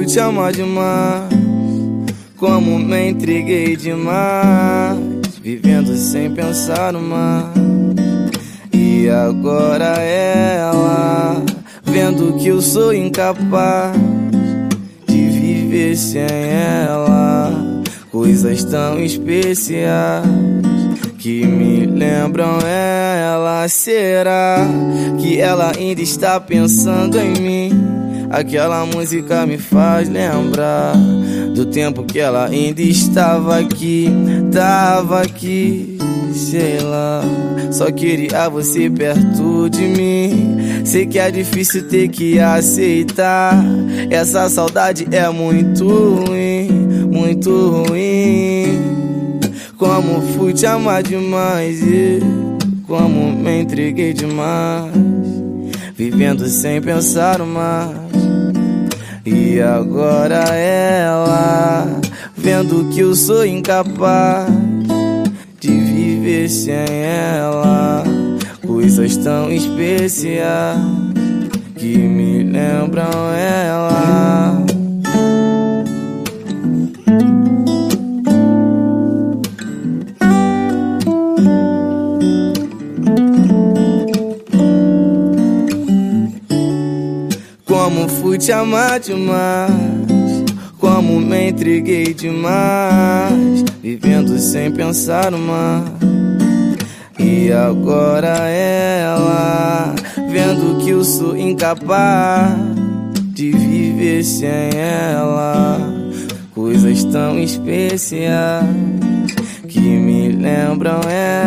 te amar demais, como me entreguei demais, vivendo sem pensar no mais. E agora ela, vendo que eu sou incapaz de viver sem ela, coisas tão especiais que me lembram ela. Será que ela ainda está pensando em mim? Aquela música me faz lembrar do tempo que ela ainda estava aqui, sei lá. Só queria você perto de mim. Sei que é difícil ter que aceitar, essa saudade é muito ruim, muito ruim. Como fui te amar demais e como me entreguei demais, vivendo sem pensar mais. E agora ela, vendo que eu sou incapaz de viver sem ela, coisas tão especiais que me lembram ela. Como fui te amar demais, como me entreguei demais, vivendo sem pensar no mais. E agora ela, vendo que eu sou incapaz de viver sem ela, coisas tão especiais que me lembram ela.